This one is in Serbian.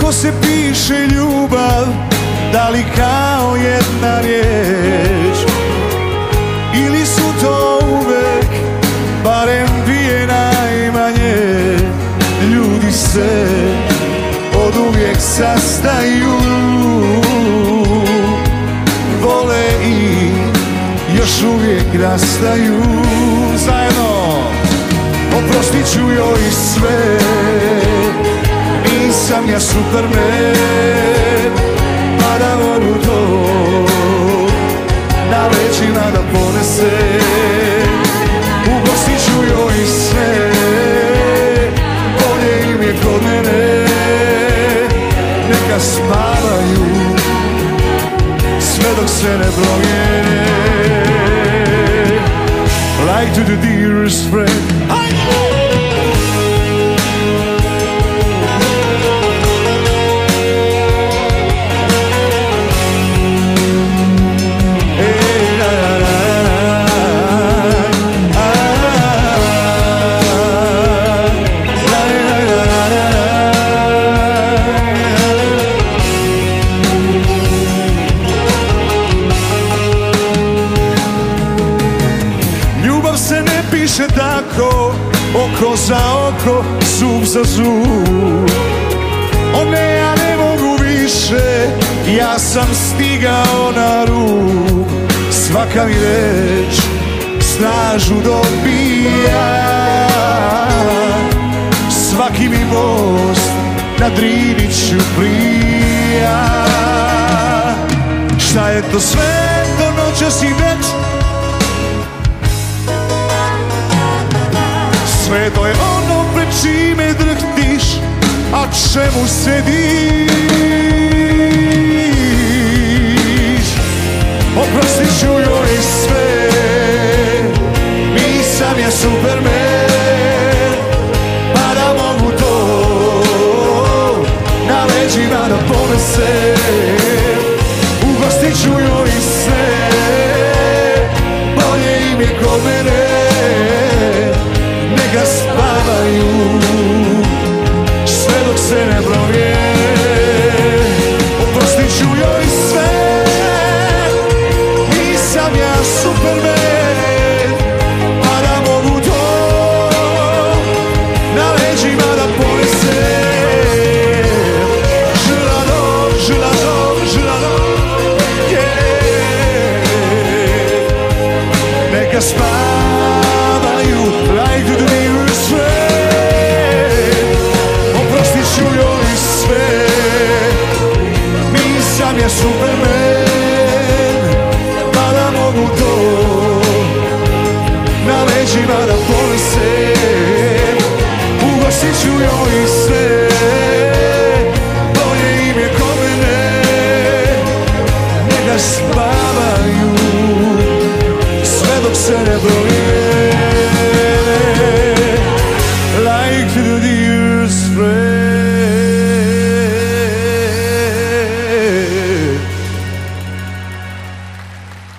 Kako se piše ljubav, da li kao jedna riječ, ili su to uvek barem dvije najmanje? Ljudi se od uvijek sastaju, vole i još uvijek rastaju. Zajedno oprostit ću joj sve, nisam ja Superman, pa da mogu to na leđima da ponesem. Ugostit ću joj sve, bolje im je kod mene, neka spavaju sve dok se ne promijene. Like to the dearest friend. Piše tako, oko za oko, zub za zub. O ne, ja ne mogu više, ja sam stigao na rub. Svaka mi reč snažu dobija, svaki mi most na Drini ću prija. Šta je to sve do noćas i već? Sve to je ono pred čime drhtiš, a čemu sediš. Oprostit ću joj sve, nisam ja Superman, pa da mogu to na leđima da ponesem. Ugostit ću joj sve, bolje im je kod mene, neka spavaju sve dok se ne promijene. Oprostit ću joj sve, nisam ja Superman, pa da mogu to na leđima da ponesem. Želado, želado, želado, yeah. Neka spavaju, like to the Superman.